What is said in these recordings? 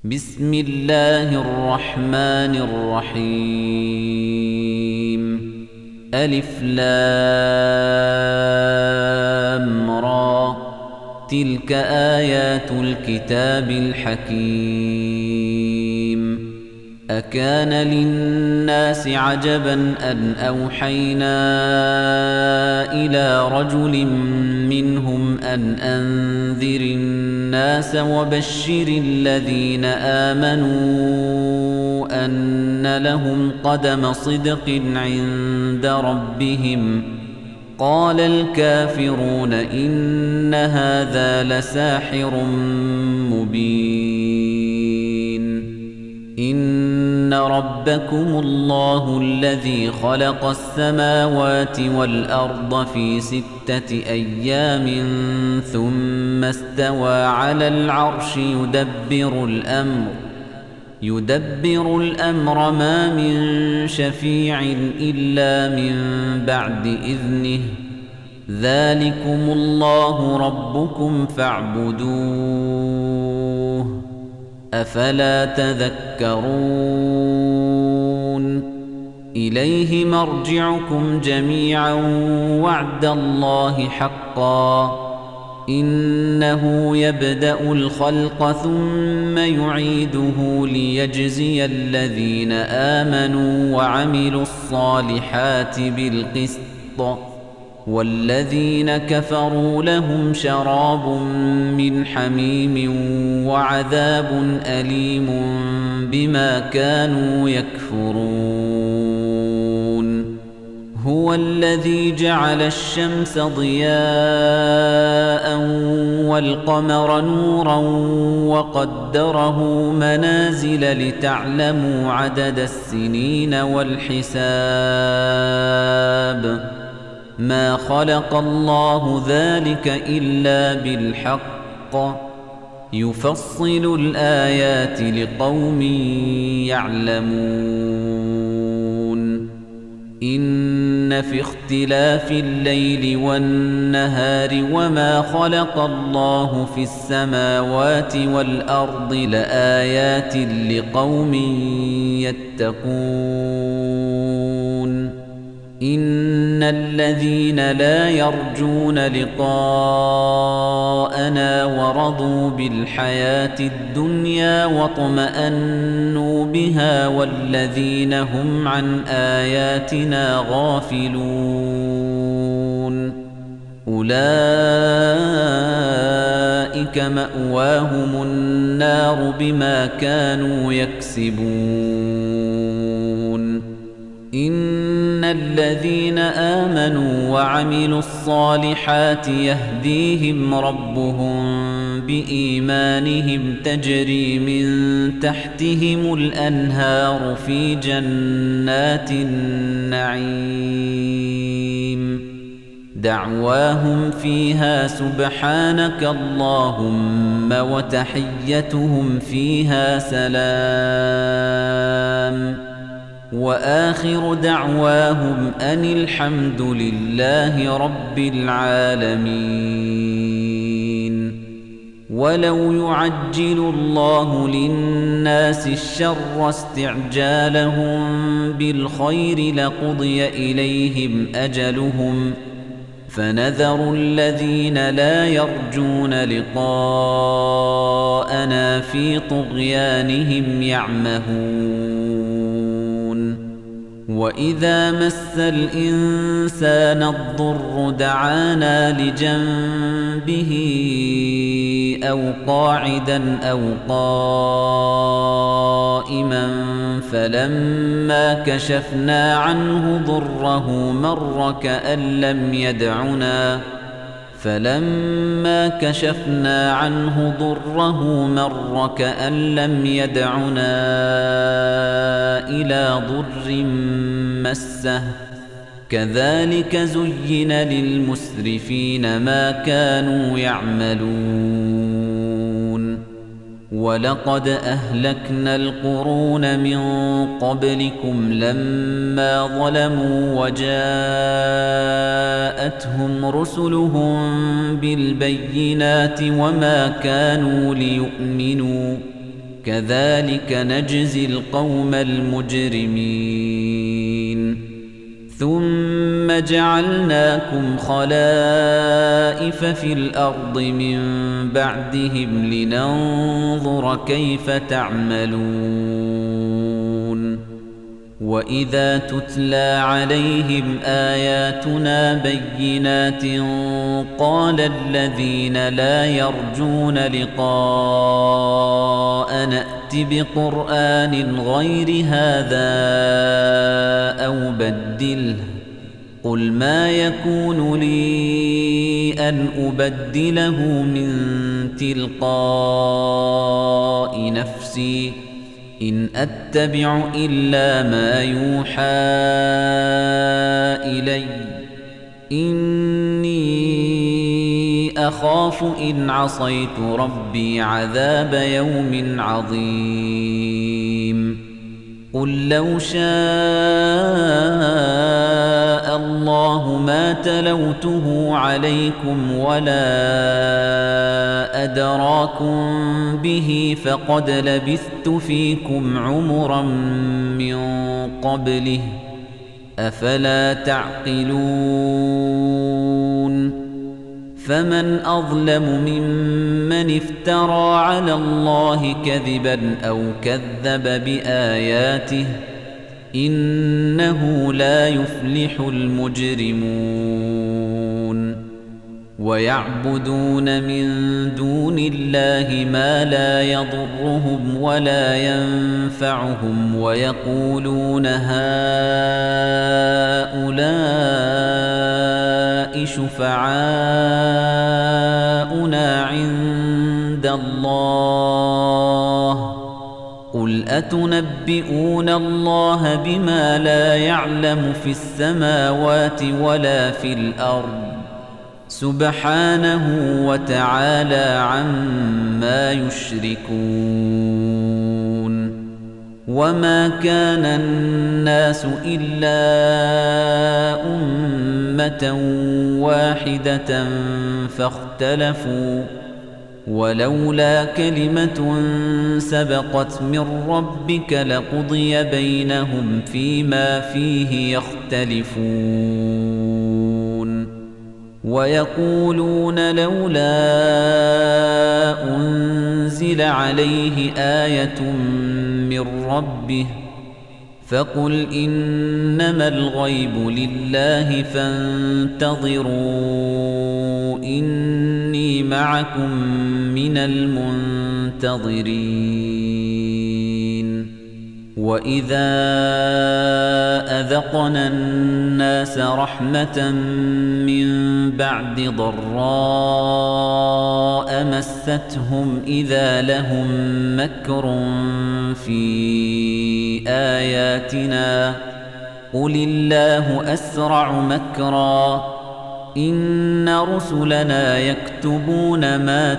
بسم الله الرحمن الرحيم ألف لام را تلك آيات الكتاب الحكيم أكان للناس عجبا أن أوحينا إلى رجل منهم أن أنذر الناس وبشر الذين آمنوا أن لهم قدم صدق عند ربهم قال الكافرون إن هذا لساحر مبين إن ربكم الله الذي خلق السماوات والأرض في 6 أيام ثم استوى على العرش يدبر الأمر ما من شفيع إلا من بعد إذنه ذلكم الله ربكم فاعبدوه أفلا تذكرون إليه مرجعكم جميعا وعد الله حقا إنه يبدأ الخلق ثم يعيده ليجزي الذين آمنوا وعملوا الصالحات بالقسط والذين كفروا لهم شراب من حميم وعذاب أليم بما كانوا يكفرون هو الذي جعل الشمس ضياء والقمر نورا وقدره منازل لتعلموا عدد السنين والحساب ما خلق الله ذلك إلا بالحق يفصل الآيات لقوم يعلمون إن في اختلاف الليل والنهار وما خلق الله في السماوات والأرض لآيات لقوم يتقون إن الذين لا يرجون لقاءنا ورضوا بالحياة الدنيا واطمأنوا بها والذين هم عن آياتنا غافلون أولئك مأواهم النار بما كانوا يكسبون إن الذين آمنوا وعملوا الصالحات يهديهم ربهم بإيمانهم تجري من تحتهم الأنهار في جنات النعيم دعواهم فيها سبحانك اللهم وتحيتهم فيها سلام وآخر دعواهم أن الحمد لله رب العالمين ولو يعجل الله للناس الشر استعجالهم بالخير لقضي إليهم أجلهم فنذر الذين لا يرجون لقاءنا في طغيانهم يعمهون وإذا مس الإنسان الضر دعانا لجنبه أو قاعدا أو قائما فلما كشفنا عنه ضره مر كأن لم يدعنا إلى ضر مسه كذلك زين للمسرفين ما كانوا يعملون ولقد أهلكنا القرون من قبلكم لما ظلموا وجاءتهم رسلهم بالبينات وما كانوا ليؤمنوا كذلك نجزي القوم المجرمين ثم جعلناكم خلائف في الأرض من بعدهم لننظر كيف تعملون وإذا تتلى عليهم آياتنا بينات قال الذين لا يرجون لقاء نأت بقرآن غير هذا أو بدله قل ما يكون لي أن أبدله من تلقاء نفسي إن أتبع إلا ما يوحى إلي إني أخاف إن عصيت ربي عذاب يوم عظيم قل لو شاء الله ما تلوته عليكم ولا أدراكم به فقد لبثت فيكم عمرا من قبله أفلا تعقلون فمن أظلم ممن افترى على الله كذبا أو كذب بآياته إنه لا يفلح المجرمون ويعبدون من دون الله ما لا يضرهم ولا ينفعهم ويقولون هؤلاء شفعاؤنا عند الله قل أتنبئون الله بما لا يعلم في السماوات ولا في الأرض سبحانه وتعالى عما يشركون وما كان الناس إلا أمة واحدة فاختلفوا ولولا كلمة سبقت من ربك لقضي بينهم فيما فيه يختلفون ويقولون لولا أنزل عليه آية من ربه فقل إنما الغيب لله فانتظروا إني معكم من المنتظرين وإذا أذقنا الناس رحمة من بعد ضراء مستهم إذا لهم مكر في آياتنا قل الله أسرع مكرا إن رسلنا يكتبون ما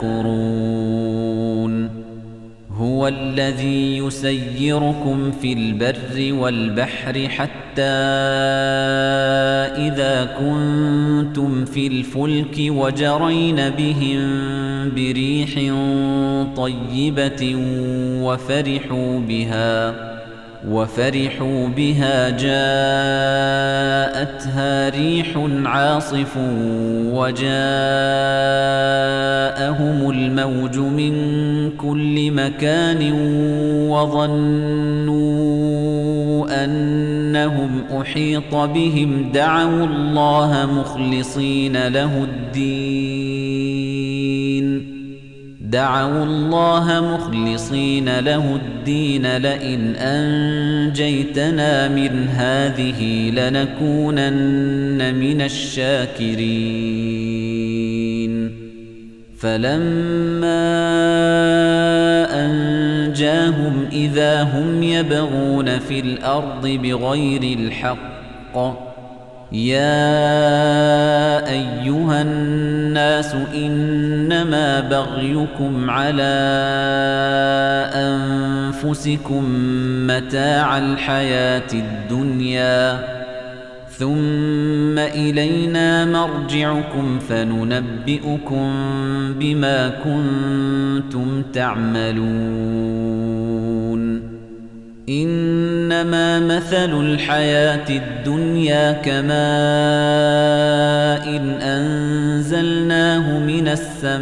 تمكرون هو الذي يسيركم في البر والبحر حتى إذا كنتم في الفلك وجرين بهم بريح طيبة وفرحوا بها جاءتها ريح عاصف وجاءهم الموج من كل مكان وظنوا أنهم أحيط بهم دعوا الله مخلصين له الدين لئن أنجيتنا من هذه لنكونن من الشاكرين فلما أنجاهم إذا هم يبغون في الأرض بغير الحق يا أيها الناس إنما بغيكم على أنفسكم متاع الحياة الدنيا ثم إلينا مرجعكم فننبئكم بما كنتم تعملون إنما مثل الحياة الدنيا كماء إن أنزلناه من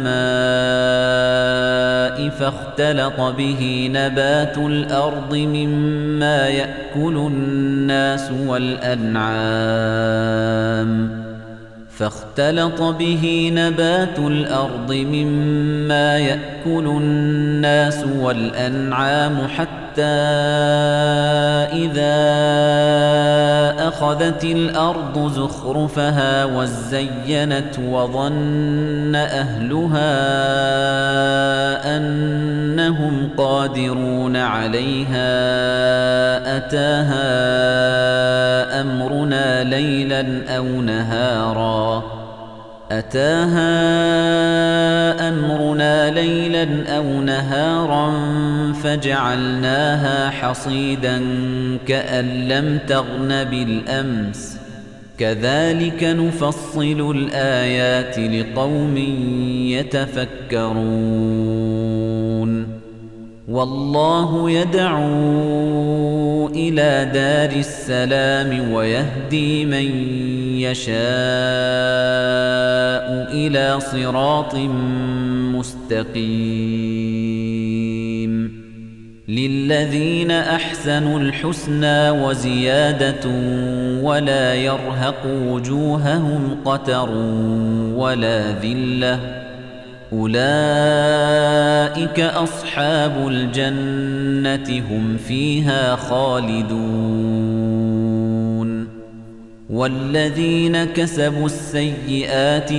السماء فاختلط به نبات الأرض مما يأكل الناس والأنعام حتى إذا أخذت الأرض زخرفها وزينت وظن أهلها أنهم قادرون عليها أتاها أمرنا ليلا أو نهارا فجعلناها حصيدا كأن لم تغن بالأمس كذلك نفصل الآيات لقوم يتفكرون والله يدعو إلى دار السلام ويهدي من يشاء إلى صراط مستقيم للذين أحسنوا الحسنى وزيادة ولا يرهق وجوههم قتر ولا ذلة أولئك أصحاب الجنة هم فيها خالدون والذين كسبوا السيئات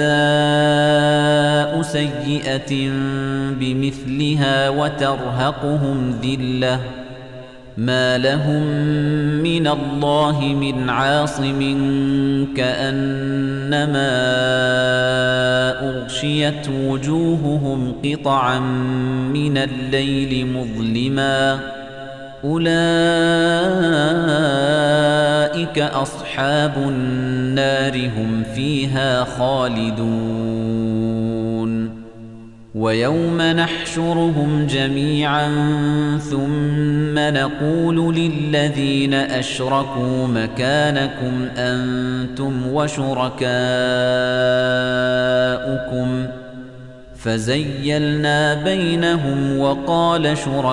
جزاء سيئة بمثلها وترهقهم ذلة ما لهم من الله من عاصم كأنما أغشيت وجوههم قطعا من الليل مظلما أولئك أصحاب النار هم فيها خالدون ويوم نحشرهم جميعا ثم نقول للذين أشركوا مكانكم أنتم وشركاؤكم فزيلنا بينهم وقال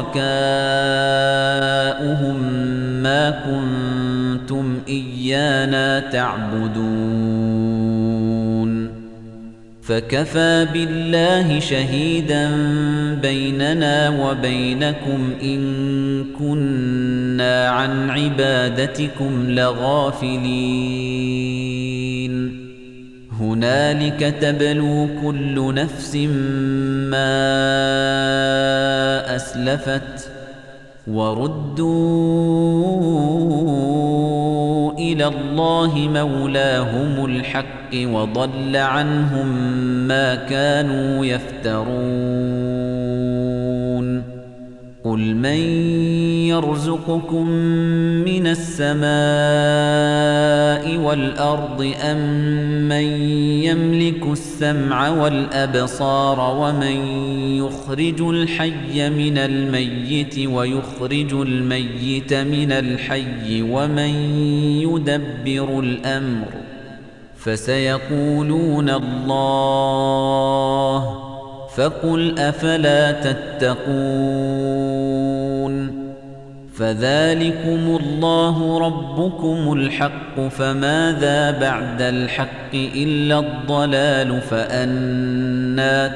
شركاؤهم ما كنتم إيانا تعبدون فكفى بالله شهيدا بيننا وبينكم إن كنا عن عبادتكم لغافلين هنالك تبلو كل نفس ما أسلفت وردوا إلى الله مولاهم الحق وضل عنهم ما كانوا يفترون قل من يرزقكم من السماء والأرض أم من يملك السمع والأبصار ومن يخرج الحي من الميت ويخرج الميت من الحي ومن يدبر الأمر فسيقولون الله فقل أفلا تتقون فذلكم الله ربكم الحق فماذا بعد الحق إلا الضلال فأنى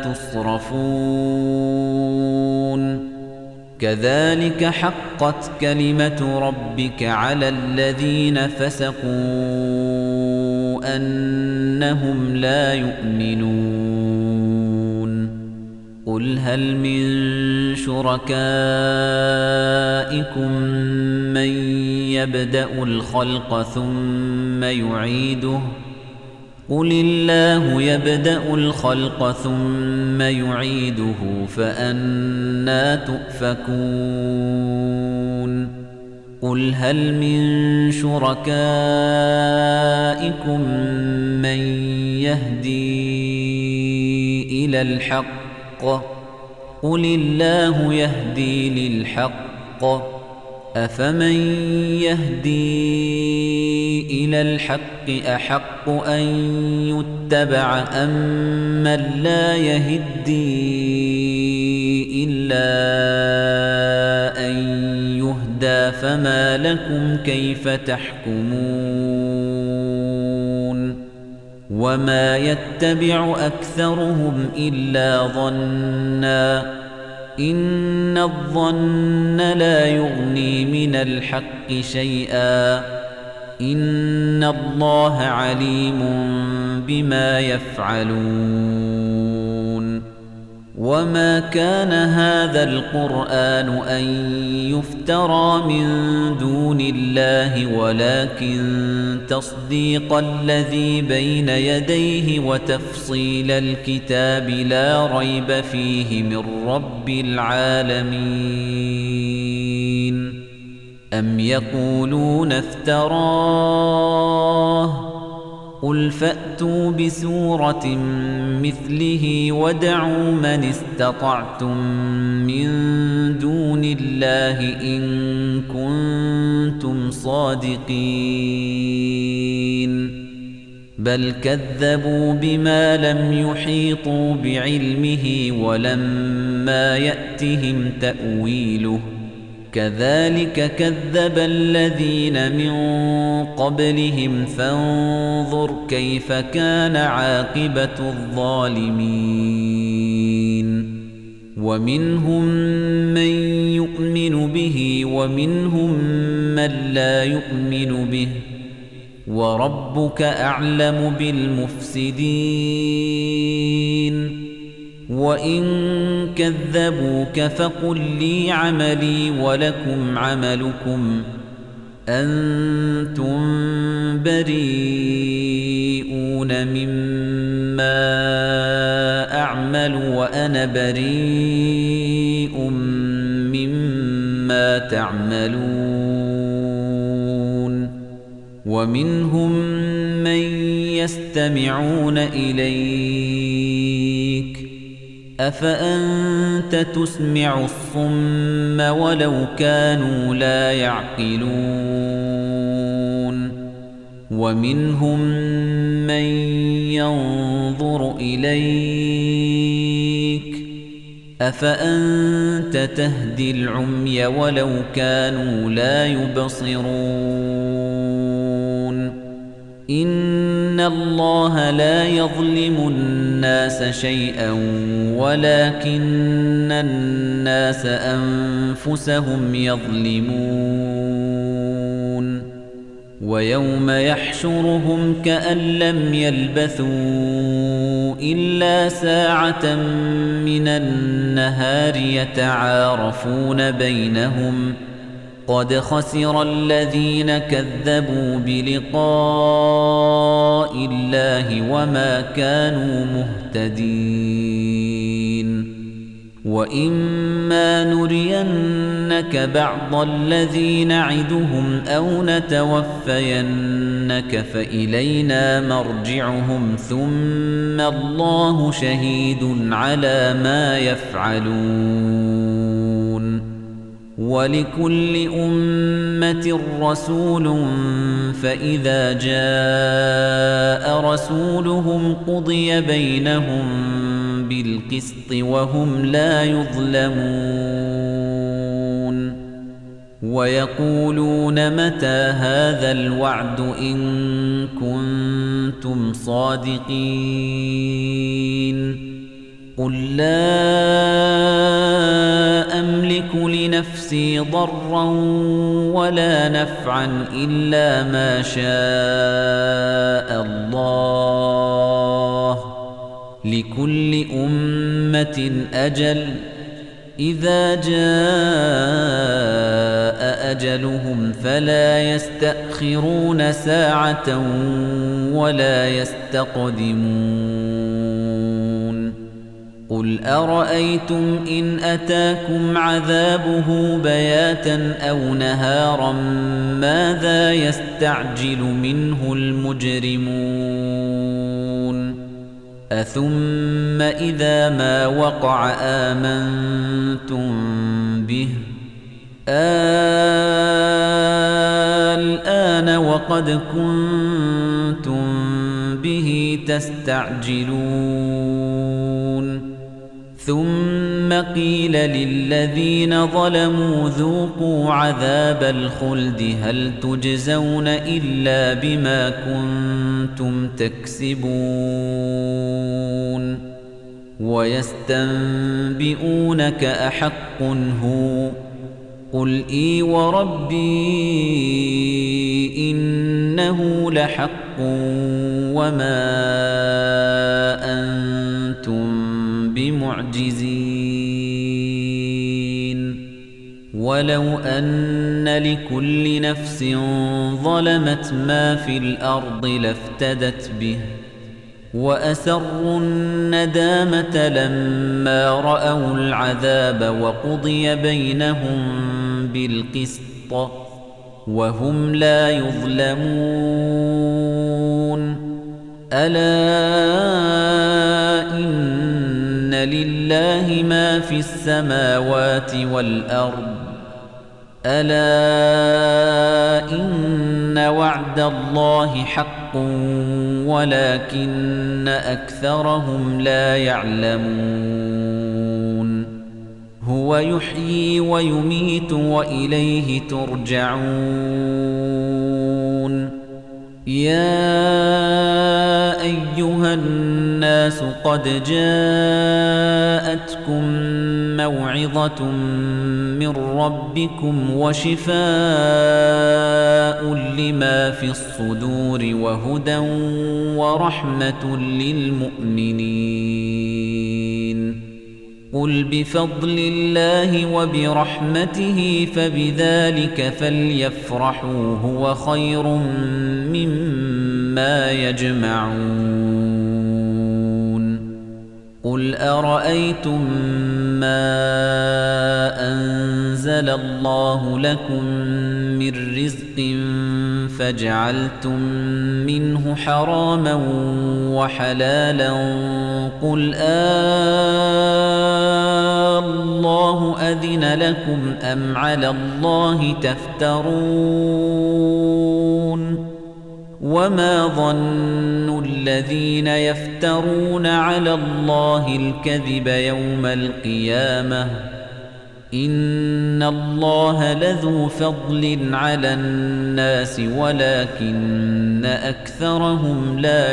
تصرفون كذلك حقت كلمة ربك على الذين فسقوا أنهم لا يؤمنون قل هل من شركائكم من يبدأ الخلق ثم يعيده قل الله يبدأ الخلق ثم يعيده فأنى تؤفكون قل هل من شركائكم من يهدي إلى الحق قل الله يهدي للحق أفمن يهدي إلى الحق أحق أن يتبع أم من لا يهدي إلا أن يهدى فما لكم كيف تحكمون وما يتبع أكثرهم إلا ظنّا إن الظن لا يغني من الحق شيئا إن الله عليم بما يفعلون وما كان هذا القرآن أن يفترى من دون الله ولكن تصديق الذي بين يديه وتفصيل الكتاب لا ريب فيه من رب العالمين أم يقولون افتراه قل فأتوا بسورة مثله وادعوا من استطعتم من دون الله إن كنتم صادقين بل كذبوا بما لم يحيطوا بعلمه ولما يأتهم تأويله كذلك كذب الذين من قبلهم فانظر كيف كان عاقبة الظالمين ومنهم من يؤمن به ومنهم من لا يؤمن به وربك أعلم بالمفسدين وإن كذبوك فقل لي عملي ولكم عملكم أنتم بريئون مما أعمل وأنا بريء مما تعملون ومنهم من يستمعون إليك أفأنت تسمع الصم ولو كانوا لا يعقلون ومنهم من ينظر إليك أفأنت تهدي العمي ولو كانوا لا يبصرون إن الله لا يظلم الناس شيئا ولكن الناس أنفسهم يظلمون ويوم يحشرهم كأن لم يلبثوا إلا ساعة من النهار يتعارفون بينهم قد خسر الذين كذبوا بلقاء الله وما كانوا مهتدين وإما نرينك بعض الذي نعدهم أو نتوفينك فإلينا مرجعهم ثم الله شهيد على ما يفعلون ولكل أمة رسول فإذا جاء رسولهم قضي بينهم بالقسط وهم لا يظلمون ويقولون متى هذا الوعد إن كنتم صادقين قل لا أملك لنفسي ضرا ولا نفعا إلا ما شاء الله لكل أمة أجل إذا جاء أجلهم فلا يستأخرون ساعة ولا يستقدمون قل أرأيتم إن أتاكم عذابه بياتا أو نهارا ماذا يستعجل منه المجرمون أثم إذا ما وقع آمنتم به الآن وقد كنتم به تستعجلون ثم قيل للذين ظلموا ذوقوا عذاب الخلد هل تجزون إلا بما كنتم تكسبون ويستنبئونك أحق هو قل إي وربي إنه لحق وما أنتم بمعجزين ولو أن لكل نفس ظلمت ما في الأرض لافتدت به وأسروا الندامة لما رأوا العذاب وقضي بينهم بالقسط وهم لا يظلمون ألا إن لله ما في السماوات والأرض ألا إن وعد الله حق ولكن أكثرهم لا يعلمون هو يحيي ويميت وإليه ترجعون يا أيها الناس قد جاءتكم موعظة من ربكم وشفاء لما في الصدور وهدى ورحمة للمؤمنين قل بفضل الله وبرحمته فبذلك فليفرحوا هو خير مما يجمعون قل أرأيتم ما أنزل الله لكم من رزق فجعلتم منه حراما وحلالا قل الله أذن لكم أم على الله تفترون وما ظن الذين يفترون على الله الكذب يوم القيامة إن الله لذو فضل على الناس ولكن أكثرهم لا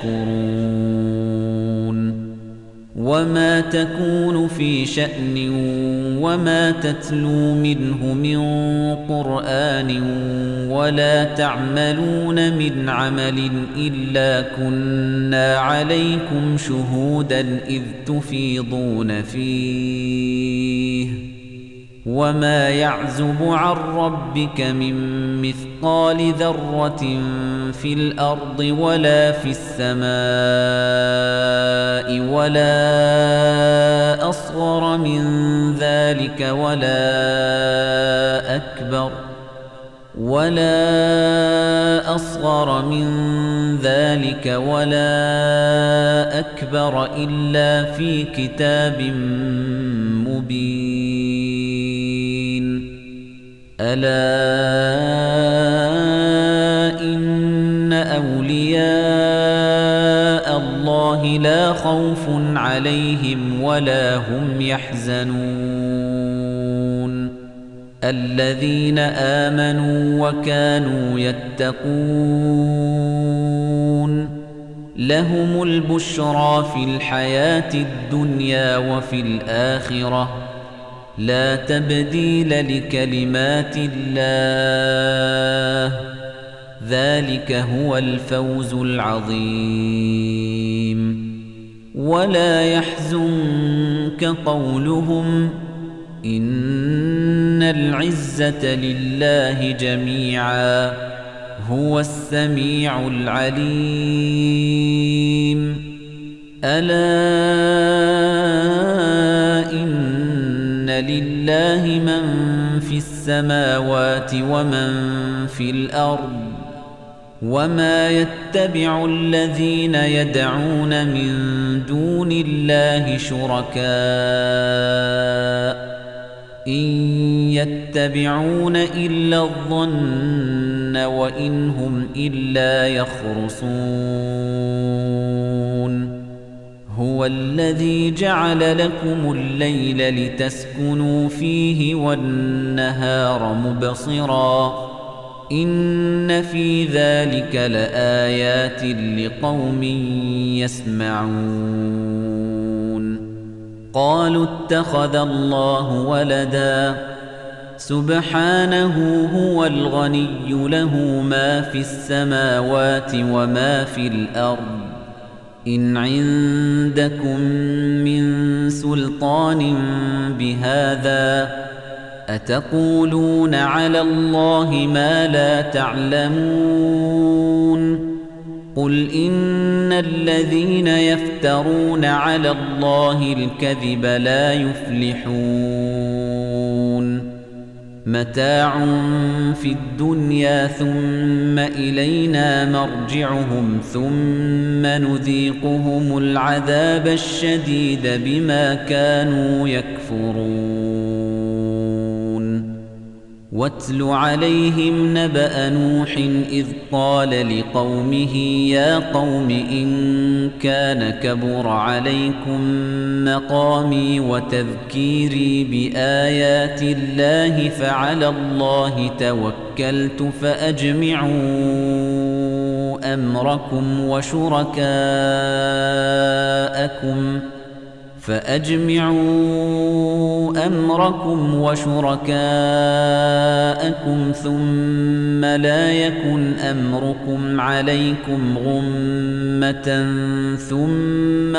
يشكرون وما تكون في شأن وما تتلو منه من قرآن ولا تعملون من عمل إلا كنا عليكم شهودا إذ تفيضون فيه وما يعزب عن ربك من مثقال ذرة في الأرض ولا في السماء ولا أصغر من ذلك ولا أصغر من ذلك ولا أكبر إلا في كتاب مبين ألا إن أولياء الله لا خوف عليهم ولا هم يحزنون الذين آمنوا وكانوا يتقون لهم البشرى في الحياة الدنيا وفي الآخرة لا تبديل لكلمات الله ذلك هو الفوز العظيم ولا يحزنك قولهم إن العزة لله جميعا هو السميع العليم ألا إن لله من في السماوات ومن في الأرض وما يتبع الذين يدعون من دون الله شركاء إن يتبعون إلا الظن وإن هم إلا يخرصون هو الذي جعل لكم الليل لتسكنوا فيه والنهار مبصراً إن في ذلك لآيات لقوم يسمعون قالوا اتخذ الله ولدا سبحانه هو الغني له ما في السماوات وما في الأرض إن عندكم من سلطان بهذا أتقولون على الله ما لا تعلمون قل إن الذين يفترون على الله الكذب لا يفلحون متاع في الدنيا ثم إلينا مرجعهم ثم نذيقهم العذاب الشديد بما كانوا يكفرون واتل عليهم نبأ نوح إذ قال لقومه يا قوم إن كان كبر عليكم مقامي وتذكيري بآيات الله فعلى الله توكلت فأجمعوا أمركم وشركاءكم ثم لا يكن أمركم عليكم غمة ثم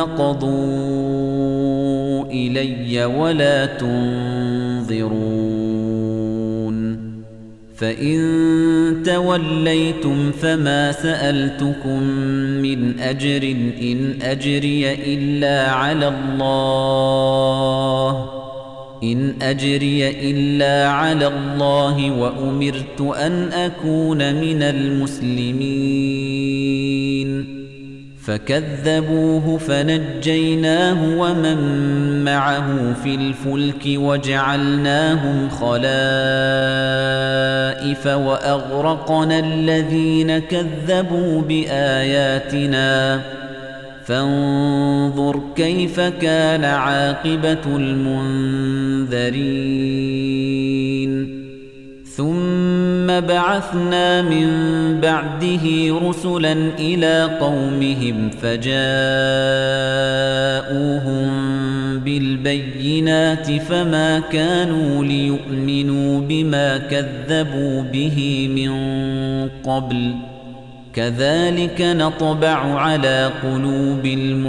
قضوا إلي ولا تنظرون فإن توليتم فما سألتكم من أجر إن أجري إلا على الله وأمرت أن أكون من المسلمين فكذبوه فنجيناه ومن معه في الفلك وجعلناهم خلائف وأغرقنا الذين كذبوا بآياتنا فانظر كيف كان عاقبة المنذرين ثم بعثنا من بعده رسلا إلى قومهم فجاءوهم بالبينات فما كانوا ليؤمنوا بما كذبوا به من قبل كذلك نطبع على قلوب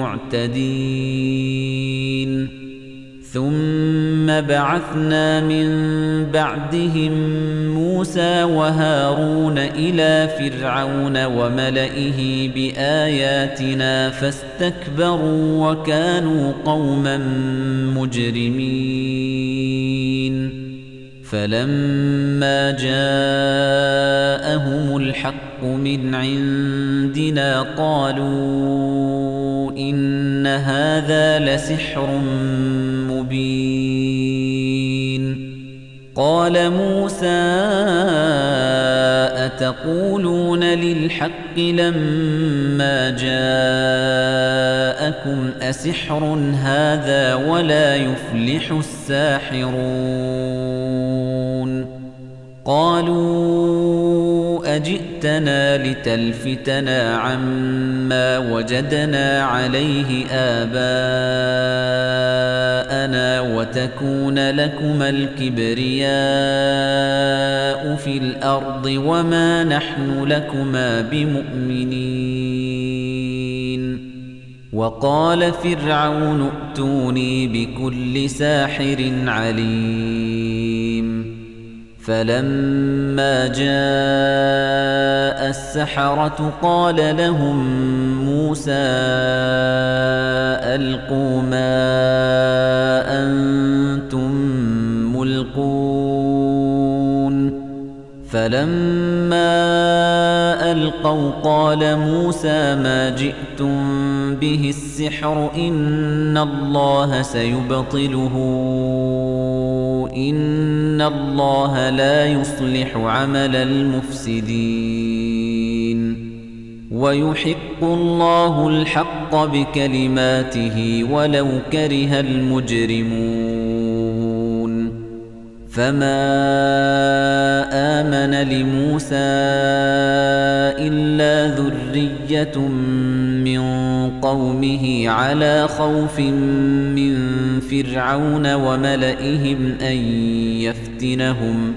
المعتدين ثم بعثنا من بعدهم موسى وهارون إلى فرعون وملئه بآياتنا فاستكبروا وكانوا قوما مجرمين فلما جاءهم الحق من عندنا قالوا إن هذا لسحر مبين قال موسى أتقولون للحق لما جاءكم أسحر هذا ولا يفلح الساحرون قالوا أجئتنا لتلفتنا عما وجدنا عليه آباءنا وتكون لكما الكبرياء في الأرض وما نحن لكما بمؤمنين وقال فرعون ائتوني بكل ساحر عليم فلما جاء السحرة قال لهم موسى ألقوا ما أنتم ملقون فلما ألقوا قال موسى ما جئتم به السحر إن الله سيبطله إن الله لا يصلح عمل المفسدين ويحق الله الحق بكلماته ولو كره المجرمون فما آمن لموسى إلا ذرية من قومه على خوف من فرعون وملئهم أن يفتنهم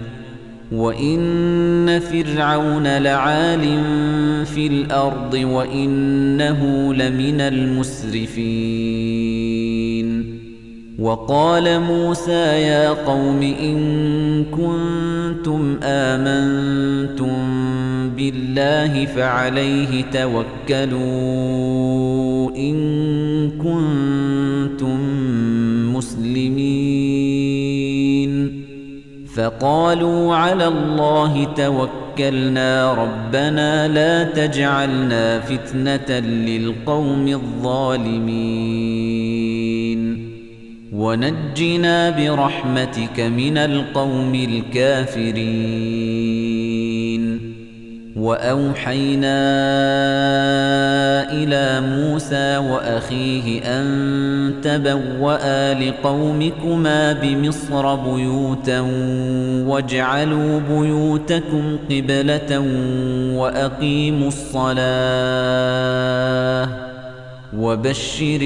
وإن فرعون لعال في الأرض وإنه لمن المسرفين وقال موسى يا قوم إن كنتم آمنتم بالله فعليه توكلوا إن كنتم مسلمين فقالوا على الله توكلنا ربنا لا تجعلنا فتنة للقوم الظالمين ونجنا برحمتك من القوم الكافرين وأوحينا إلى موسى وأخيه أن تبوأ لقومكما بمصر بيوتا واجعلوا بيوتكم قبلة وأقيموا الصلاة وبشر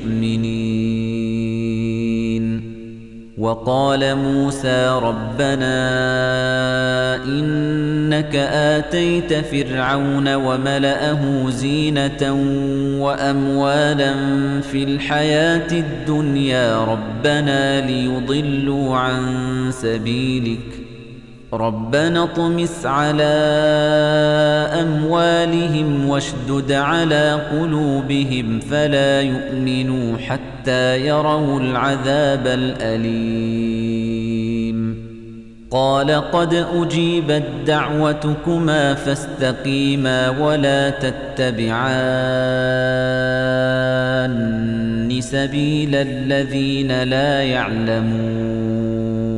المؤمنين وقال موسى ربنا إنك آتيت فرعون وملأه زينة وأموالا في الحياة الدنيا ربنا ليضلوا عن سبيلك ربنا اطمس على أموالهم واشدد على قلوبهم فلا يؤمنوا حتى يروا العذاب الأليم قال قد أجيبت دعوتكما فاستقيما ولا تتبعان سبيل الذين لا يعلمون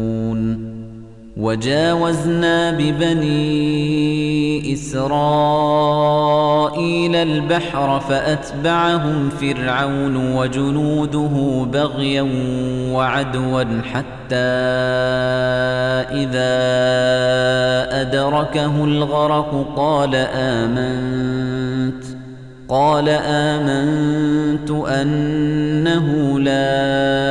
وجاوزنا ببني إسرائيل البحر فأتبعهم فرعون وجنوده بغيا وعدوا حتى إذا أدركه الغرق قال آمنت أنه لا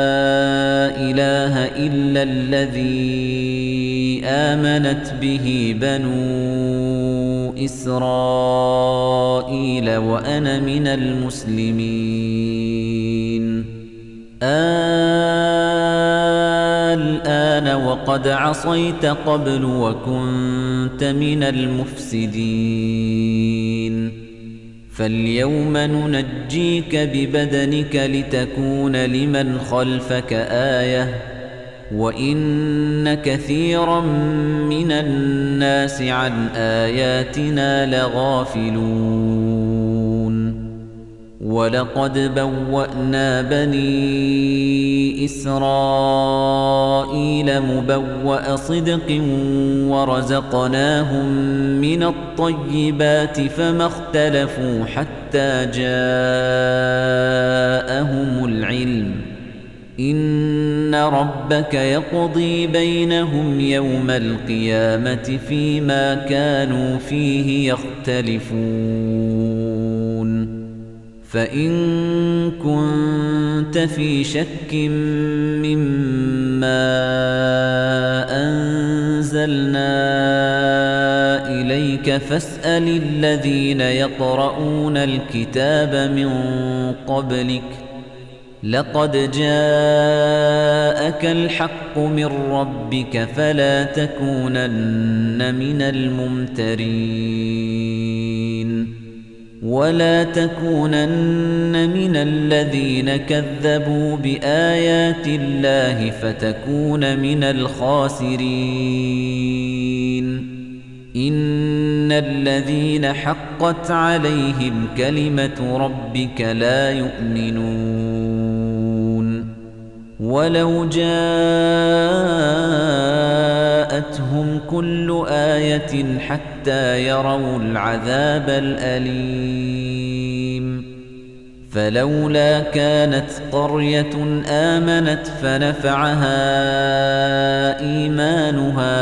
إله إلا الذي آمنت به بنو إسرائيل وأنا من المسلمين الآن وقد عصيت قبل وكنت من المفسدين فاليوم ننجيك ببدنك لتكون لمن خلفك آية وإن كثيرا من الناس عن آياتنا لغافلون ولقد بوأنا بني إسرائيل مبوأ صدق ورزقناهم من الطيبات فما اختلفوا حتى جاءهم العلم إن ربك يقضي بينهم يوم القيامة فيما كانوا فيه يختلفون فإن كنت في شك مما أنزلنا إليك فاسأل الذين يقرؤون الكتاب من قبلك لقد جاءك الحق من ربك فلا تكونن من الممترين ولا تكونن من الذين كذبوا بآيات الله فتكون من الخاسرين إن الذين حقت عليهم كلمة ربك لا يؤمنون ولو جاءتهم كل آية حتى يروا العذاب الأليم فلولا كانت قرية آمنت فنفعها إيمانها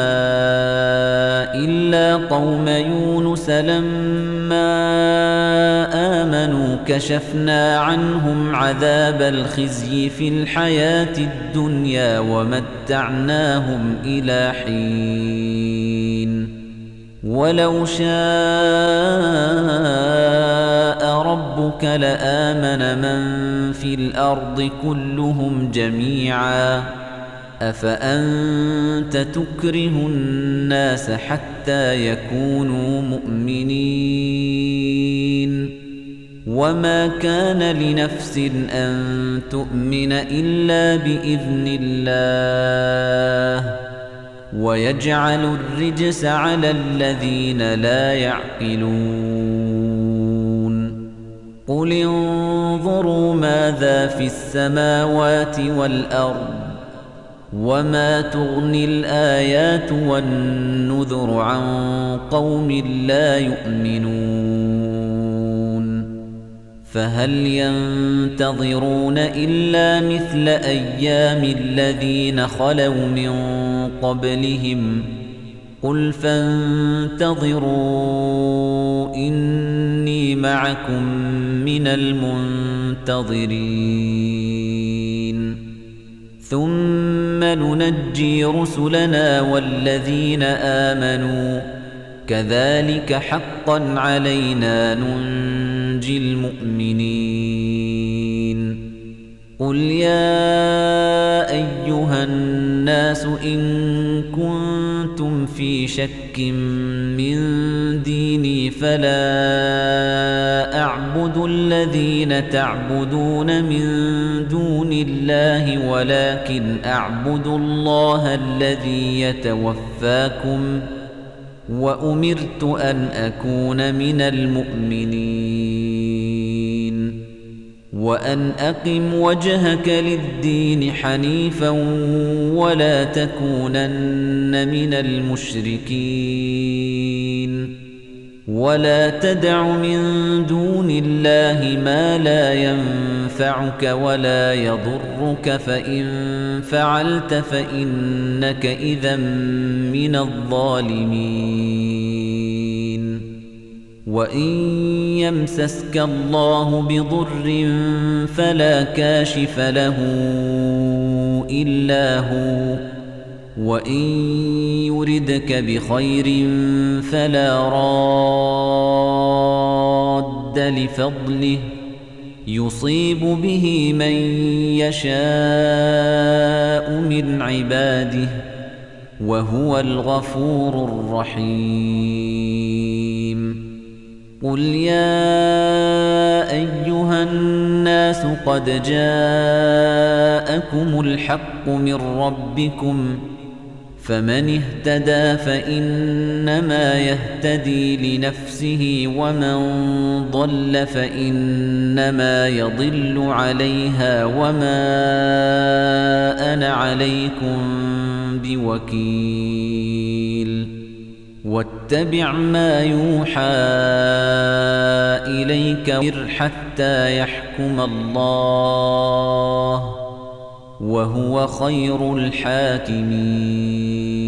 إلا قوم يونس لما آمنوا كشفنا عنهم عذاب الخزي في الحياة الدنيا ومتعناهم إلى حين ولو شاء ربك لآمن من في الأرض كلهم جميعا أفأنت تكره الناس حتى يكونوا مؤمنين وما كان لنفس أن تؤمن إلا بإذن الله ويجعل الرجس على الذين لا يعقلون قل انظروا ماذا في السماوات والأرض وما تغني الآيات والنذر عن قوم لا يؤمنون فهل ينتظرون إلا مثل أيام الذين خلوا من قبلهم قل فانتظروا إني معكم من المنتظرين ثم ننجي رسلنا والذين آمنوا كذلك حقا علينا ننجي المؤمنين قل يا أيها الناس إن كنتم في شك من ديني فلا أعبد الذين تعبدون من دون الله ولكن أعبد الله الذي يتوفاكم وأمرت أن أكون من المؤمنين وأن أقم وجهك للدين حنيفا ولا تكونن من المشركين ولا تدع من دون الله ما لا ينفعك ولا يضرك فإن فعلت فإنك إذا من الظالمين وإن يمسسك الله بضر فلا كاشف له إلا هو وإن يردك بخير فلا راد لفضله يصيب به من يشاء من عباده وهو الغفور الرحيم قل يا أيها الناس قد جاءكم الحق من ربكم فمن اهتدى فإنما يهتدي لنفسه ومن ضل فإنما يضل عليها وما أنا عليكم بوكيل واتبع ما يوحى إليك حتى يحكم الله وهو خير الحاكمين